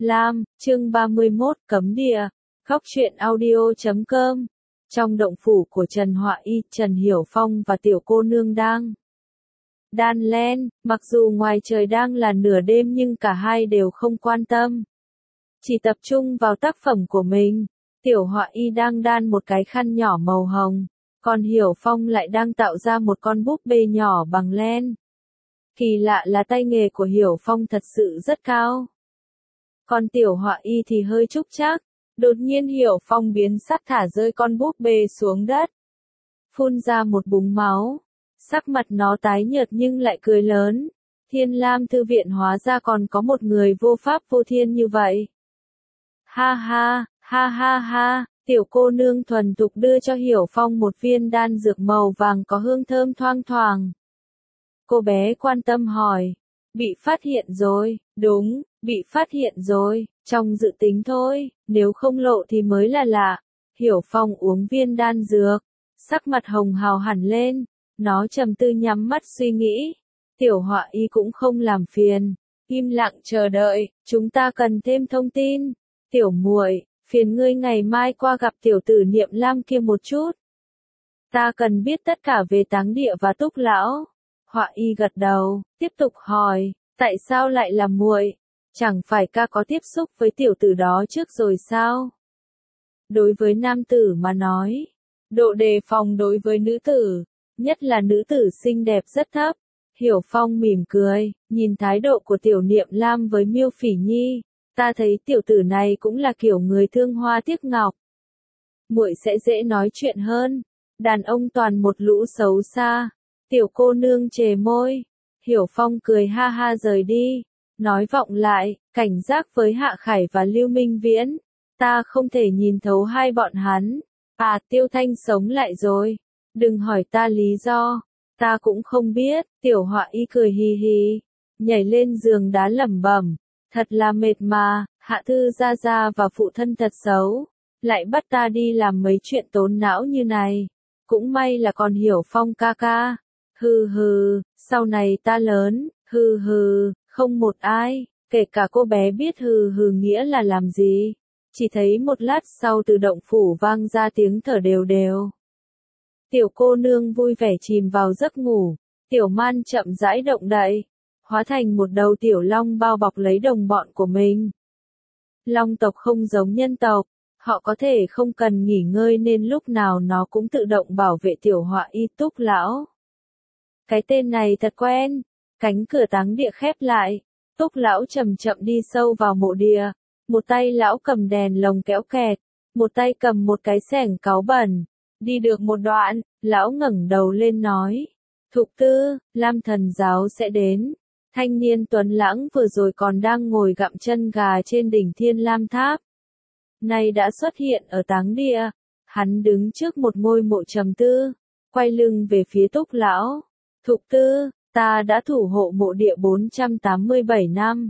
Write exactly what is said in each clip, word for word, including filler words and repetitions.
Lam, chương ba mươi mốt, cấm địa. Góc truyện audio chấm com. Trong động phủ của Trần Họa Y, Trần Hiểu Phong và tiểu cô nương đang đan len, mặc dù ngoài trời đang là nửa đêm nhưng cả hai đều không quan tâm. Chỉ tập trung vào tác phẩm của mình. Tiểu Họa Y đang đan một cái khăn nhỏ màu hồng, còn Hiểu Phong lại đang tạo ra một con búp bê nhỏ bằng len. Kỳ lạ là tay nghề của Hiểu Phong thật sự rất cao. Còn Tiểu Họa Y thì hơi trúc trác. Đột nhiên Hiểu Phong biến sắc thả rơi con búp bê xuống đất. Phun ra một búng máu. Sắc mặt nó tái nhợt nhưng lại cười lớn. Thiên Lam Thư viện hóa ra còn có một người vô pháp vô thiên như vậy. Ha ha, ha ha ha, tiểu cô nương thuần thục đưa cho Hiểu Phong một viên đan dược màu vàng có hương thơm thoang thoảng. Cô bé quan tâm hỏi. Bị phát hiện rồi, đúng, bị phát hiện rồi, trong dự tính thôi, nếu không lộ thì mới là lạ. Hiểu Phong uống viên đan dược, sắc mặt hồng hào hẳn lên, nó trầm tư nhắm mắt suy nghĩ. Tiểu Họa Y cũng không làm phiền, im lặng chờ đợi, chúng ta cần thêm thông tin. Tiểu muội, phiền ngươi ngày mai qua gặp tiểu tử Niệm Lam kia một chút. Ta cần biết tất cả về Táng Địa và Túc lão. Họa Y gật đầu, tiếp tục hỏi, tại sao lại là muội? Chẳng phải ca có tiếp xúc với tiểu tử đó trước rồi sao? Đối với nam tử mà nói, độ đề phòng đối với nữ tử, nhất là nữ tử xinh đẹp rất thấp. Hiểu Phong mỉm cười, nhìn thái độ của tiểu Niệm Lam với Miêu Phỉ Nhi, ta thấy tiểu tử này cũng là kiểu người thương hoa tiếc ngọc. Muội sẽ dễ nói chuyện hơn, đàn ông toàn một lũ xấu xa. Tiểu cô nương chề môi, Hiểu Phong cười ha ha rời đi, nói vọng lại, cảnh giác với Hạ Khải và Lưu Minh Viễn, ta không thể nhìn thấu hai bọn hắn. À, Tiêu Thanh sống lại rồi, đừng hỏi ta lý do, ta cũng không biết. Tiểu Họa Y cười hì hì, nhảy lên giường đá lẩm bẩm, thật là mệt mà, Hạ Thư gia gia và phụ thân thật xấu, lại bắt ta đi làm mấy chuyện tốn não như này, cũng may là còn Hiểu Phong ca ca. Hừ hừ, sau này ta lớn, hừ hừ, không một ai, kể cả cô bé biết hừ hừ nghĩa là làm gì. Chỉ thấy một lát sau từ động phủ vang ra tiếng thở đều đều. Tiểu cô nương vui vẻ chìm vào giấc ngủ, Tiểu Man chậm rãi động đậy, hóa thành một đầu tiểu long bao bọc lấy đồng bọn của mình. Long tộc không giống nhân tộc, họ có thể không cần nghỉ ngơi nên lúc nào nó cũng tự động bảo vệ Tiểu Họa Y. Túc lão. Cái tên này thật quen. Cánh cửa Táng Địa khép lại. Túc lão chậm chậm đi sâu vào mộ địa. Một tay lão cầm đèn lồng kéo kẹt. Một tay cầm một cái xẻng cáu bẩn. Đi được một đoạn, lão ngẩng đầu lên nói. Thục Tư, Lam thần giáo sẽ đến. Thanh niên tuấn lãng vừa rồi còn đang ngồi gặm chân gà trên đỉnh Thiên Lam Tháp. Nay đã xuất hiện ở Táng Địa. Hắn đứng trước một ngôi mộ trầm tư. Quay lưng về phía Túc lão. Thục Tư, ta đã thủ hộ mộ địa bốn trăm tám mươi bảy năm.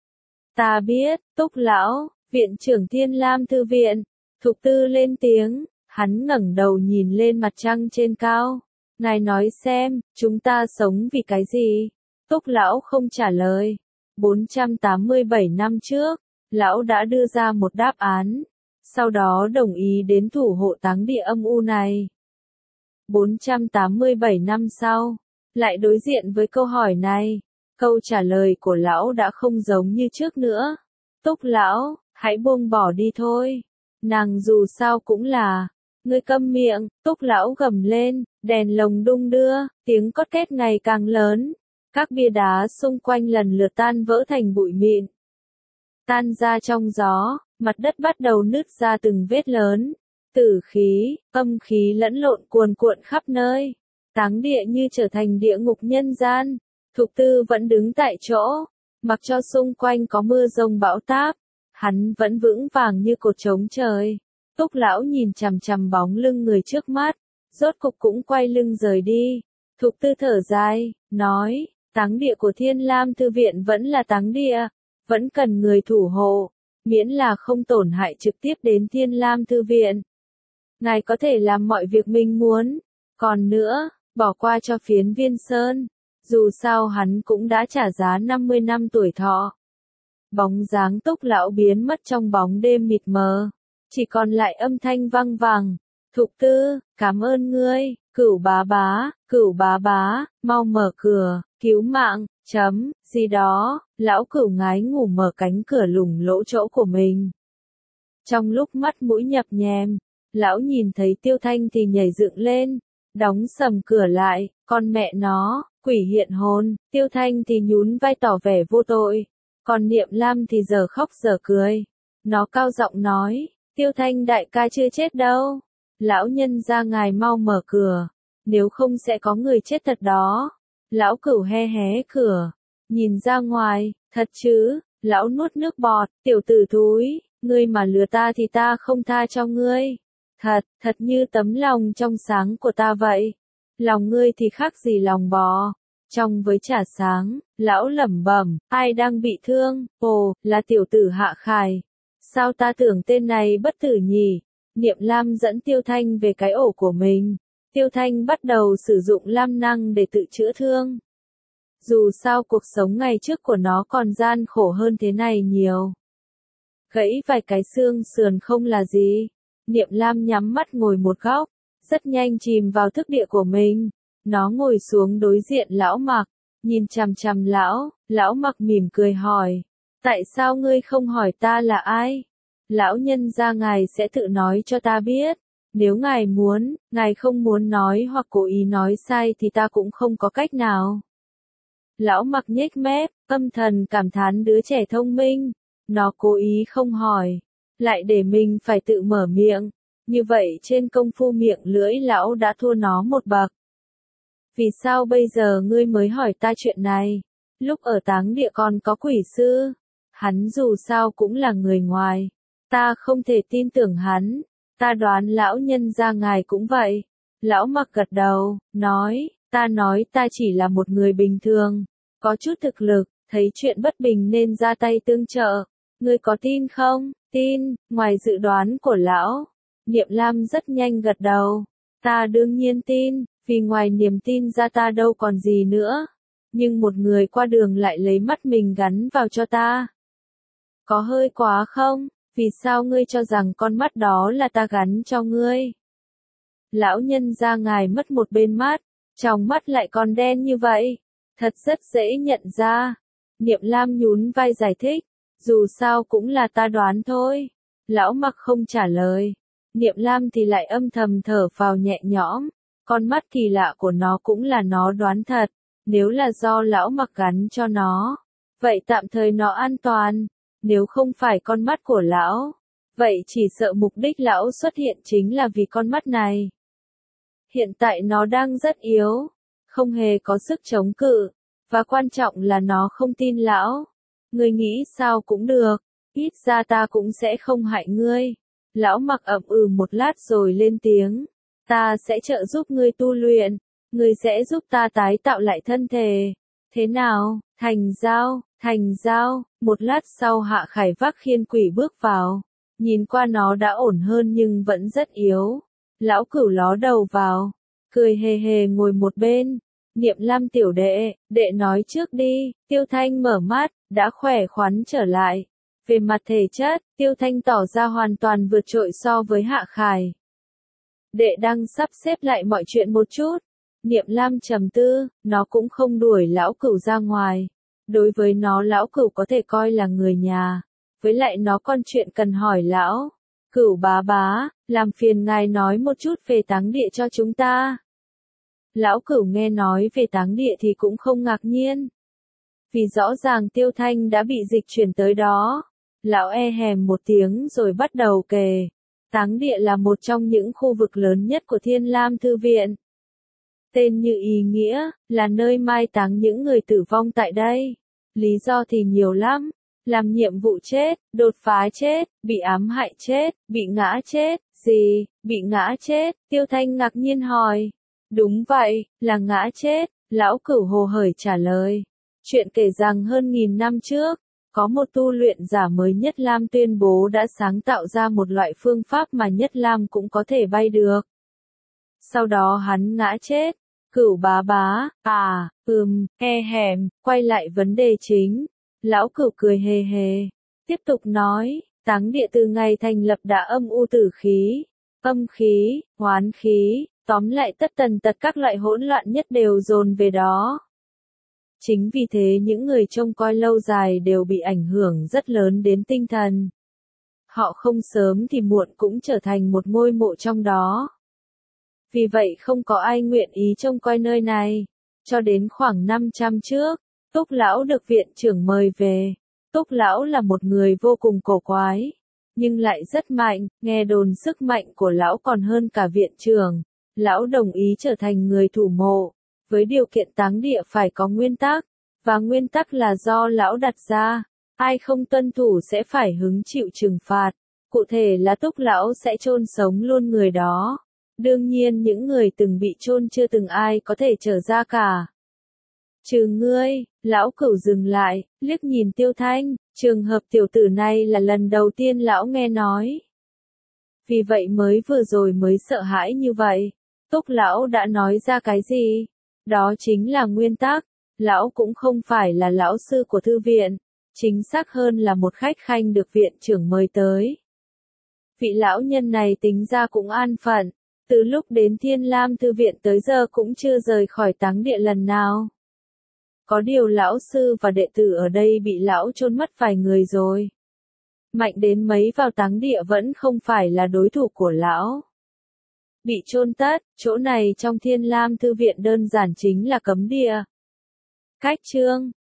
Ta biết, Túc lão, viện trưởng Thiên Lam Thư viện. Thục Tư lên tiếng, hắn ngẩng đầu nhìn lên mặt trăng trên cao. Ngài nói xem, chúng ta sống vì cái gì? Túc lão không trả lời. bốn trăm tám mươi bảy năm trước, lão đã đưa ra một đáp án. Sau đó đồng ý đến thủ hộ Táng Địa âm u này. bốn trăm tám mươi bảy năm sau, lại đối diện với câu hỏi này, câu trả lời của lão đã không giống như trước nữa. Túc lão, hãy buông bỏ đi thôi. Nàng dù sao cũng là, ngươi câm miệng. Túc lão gầm lên, đèn lồng đung đưa, tiếng cót két ngày càng lớn. Các bia đá xung quanh lần lượt tan vỡ thành bụi mịn. Tan ra trong gió, mặt đất bắt đầu nứt ra từng vết lớn. Tử khí, âm khí lẫn lộn cuồn cuộn khắp nơi. Táng Địa như trở thành địa ngục nhân gian. Thục Tư vẫn đứng tại chỗ, mặc cho xung quanh có mưa rông bão táp, hắn vẫn vững vàng như cột trống trời. Túc lão nhìn chằm chằm bóng lưng người trước mắt, rốt cục cũng quay lưng rời đi. Thục Tư thở dài, nói, Táng Địa của Thiên Lam Thư viện vẫn là Táng Địa, vẫn cần người thủ hộ, miễn là không tổn hại trực tiếp đến Thiên Lam Thư viện. Ngài có thể làm mọi việc mình muốn, còn nữa, bỏ qua cho Phiến Viên Sơn, dù sao hắn cũng đã trả giá năm mươi năm tuổi thọ. Bóng dáng Túc lão biến mất trong bóng đêm mịt mờ, chỉ còn lại âm thanh vang vẳng. Thục Tư, cảm ơn ngươi, Cửu bá bá, Cửu bá bá, mau mở cửa, cứu mạng, chấm, gì đó, lão Cửu ngái ngủ mở cánh cửa lủng lỗ chỗ của mình. Trong lúc mắt mũi nhập nhèm, lão nhìn thấy Tiêu Thanh thì nhảy dựng lên, đóng sầm cửa lại, con mẹ nó, quỷ hiện hồn, Tiêu Thanh thì nhún vai tỏ vẻ vô tội, còn Niệm Lam thì giờ khóc giờ cười. Nó cao giọng nói, Tiêu Thanh đại ca chưa chết đâu, lão nhân gia ngài mau mở cửa, nếu không sẽ có người chết thật đó. Lão Cửu hé hé cửa, nhìn ra ngoài, thật chứ, lão nuốt nước bọt, tiểu tử thúi, ngươi mà lừa ta thì ta không tha cho ngươi. Thật, thật như tấm lòng trong sáng của ta vậy. Lòng ngươi thì khác gì lòng bò. Trong với trà sáng, lão lẩm bẩm, ai đang bị thương, ồ, là tiểu tử Hạ Khải. Sao ta tưởng tên này bất tử nhỉ? Niệm Lam dẫn Tiêu Thanh về cái ổ của mình. Tiêu Thanh bắt đầu sử dụng lam năng để tự chữa thương. Dù sao cuộc sống ngày trước của nó còn gian khổ hơn thế này nhiều. Gãy vài cái xương sườn không là gì. Niệm Lam nhắm mắt ngồi một góc, rất nhanh chìm vào thức địa của mình. Nó ngồi xuống đối diện lão Mặc, nhìn chằm chằm lão, lão Mặc mỉm cười hỏi. Tại sao ngươi không hỏi ta là ai? Lão nhân gia ngài sẽ tự nói cho ta biết. Nếu ngài muốn, ngài không muốn nói hoặc cố ý nói sai thì ta cũng không có cách nào. Lão Mặc nhếch mép, âm thầm cảm thán đứa trẻ thông minh. Nó cố ý không hỏi, lại để mình phải tự mở miệng. Như vậy trên công phu miệng lưỡi lão đã thua nó một bậc. Vì sao bây giờ ngươi mới hỏi ta chuyện này? Lúc ở táng địa còn có quỷ sư. Hắn dù sao cũng là người ngoài. Ta không thể tin tưởng hắn. Ta đoán lão nhân gia ngài cũng vậy. Lão Mặc gật đầu, nói, ta nói ta chỉ là một người bình thường. Có chút thực lực, thấy chuyện bất bình nên ra tay tương trợ. Ngươi có tin không? Tin, ngoài dự đoán của lão. Niệm Lam rất nhanh gật đầu. Ta đương nhiên tin, vì ngoài niềm tin ra ta đâu còn gì nữa. Nhưng một người qua đường lại lấy mắt mình gắn vào cho ta. Có hơi quá không? Vì sao ngươi cho rằng con mắt đó là ta gắn cho ngươi? Lão nhân gia ngài mất một bên mắt, trong mắt lại còn đen như vậy. Thật rất dễ nhận ra. Niệm Lam nhún vai giải thích. Dù sao cũng là ta đoán thôi. Lão Mặc không trả lời. Niệm Lam thì lại âm thầm thở phào nhẹ nhõm. Con mắt kỳ lạ của nó cũng là nó đoán thật. Nếu là do lão Mặc gắn cho nó, vậy tạm thời nó an toàn. Nếu không phải con mắt của lão, vậy chỉ sợ mục đích lão xuất hiện chính là vì con mắt này. Hiện tại nó đang rất yếu, không hề có sức chống cự, và quan trọng là nó không tin lão. Ngươi nghĩ sao cũng được, ít ra ta cũng sẽ không hại ngươi. Lão Mặc ậm ừ một lát rồi lên tiếng. Ta sẽ trợ giúp ngươi tu luyện, ngươi sẽ giúp ta tái tạo lại thân thể. Thế nào, thành giao, thành giao, một lát sau Hạ Khải vác khiên quỷ bước vào. Nhìn qua nó đã ổn hơn nhưng vẫn rất yếu. Lão Cửu ló đầu vào, cười hề hề ngồi một bên. Niệm Lam tiểu đệ, đệ nói trước đi. Tiêu Thanh mở mắt, đã khỏe khoắn trở lại. Về mặt thể chất, Tiêu Thanh tỏ ra hoàn toàn vượt trội so với Hạ Khải. Đệ đang sắp xếp lại mọi chuyện một chút. Niệm Lam trầm tư, nó cũng không đuổi lão Cửu ra ngoài. Đối với nó lão Cửu có thể coi là người nhà. Với lại nó còn chuyện cần hỏi lão. Cửu bá bá, làm phiền ngài nói một chút về táng địa cho chúng ta. Lão Cửu nghe nói về táng địa thì cũng không ngạc nhiên. Vì rõ ràng Tiêu Thanh đã bị dịch chuyển tới đó. Lão e hèm một tiếng rồi bắt đầu kể. Táng địa là một trong những khu vực lớn nhất của Thiên Lam Thư Viện. Tên như ý nghĩa, là nơi mai táng những người tử vong tại đây. Lý do thì nhiều lắm. Làm nhiệm vụ chết, đột phá chết, bị ám hại chết, bị ngã chết, gì, bị ngã chết, Tiêu Thanh ngạc nhiên hỏi. Đúng vậy, là ngã chết, lão Cửu hồ hởi trả lời. Chuyện kể rằng hơn nghìn năm trước, có một tu luyện giả mới Nhất Lam tuyên bố đã sáng tạo ra một loại phương pháp mà Nhất Lam cũng có thể bay được. Sau đó hắn ngã chết. Cửu bá bá, à, ừm, e hèm, quay lại vấn đề chính. Lão Cửu cười hề hề, tiếp tục nói, táng địa từ ngày thành lập đã âm u tử khí, âm khí, hoán khí, tóm lại tất tần tật các loại hỗn loạn nhất đều dồn về đó. Chính vì thế những người trông coi lâu dài đều bị ảnh hưởng rất lớn đến tinh thần. Họ không sớm thì muộn cũng trở thành một ngôi mộ trong đó. Vì vậy không có ai nguyện ý trông coi nơi này. Cho đến khoảng năm trăm trước, Túc Lão được viện trưởng mời về. Túc Lão là một người vô cùng cổ quái, nhưng lại rất mạnh, nghe đồn sức mạnh của Lão còn hơn cả viện trưởng. Lão đồng ý trở thành người thủ mộ, với điều kiện táng địa phải có nguyên tắc, và nguyên tắc là do Lão đặt ra, ai không tuân thủ sẽ phải hứng chịu trừng phạt, cụ thể là Túc Lão sẽ chôn sống luôn người đó. Đương nhiên những người từng bị chôn chưa từng ai có thể trở ra cả. Trừ ngươi, Lão Cửu dừng lại, liếc nhìn Tiêu Thanh, trường hợp tiểu tử này là lần đầu tiên Lão nghe nói. Vì vậy mới vừa rồi mới sợ hãi như vậy. Túc Lão đã nói ra cái gì? Đó chính là nguyên tắc. Lão cũng không phải là lão sư của thư viện, chính xác hơn là một khách khanh được viện trưởng mời tới. Vị lão nhân này tính ra cũng an phận, từ lúc đến Thiên Lam thư viện tới giờ cũng chưa rời khỏi táng địa lần nào. Có điều lão sư và đệ tử ở đây bị lão chôn mất vài người rồi. Mạnh đến mấy vào táng địa vẫn không phải là đối thủ của lão. Bị chôn tất, chỗ này trong Thiên Lam thư viện đơn giản chính là cấm địa. Cách chương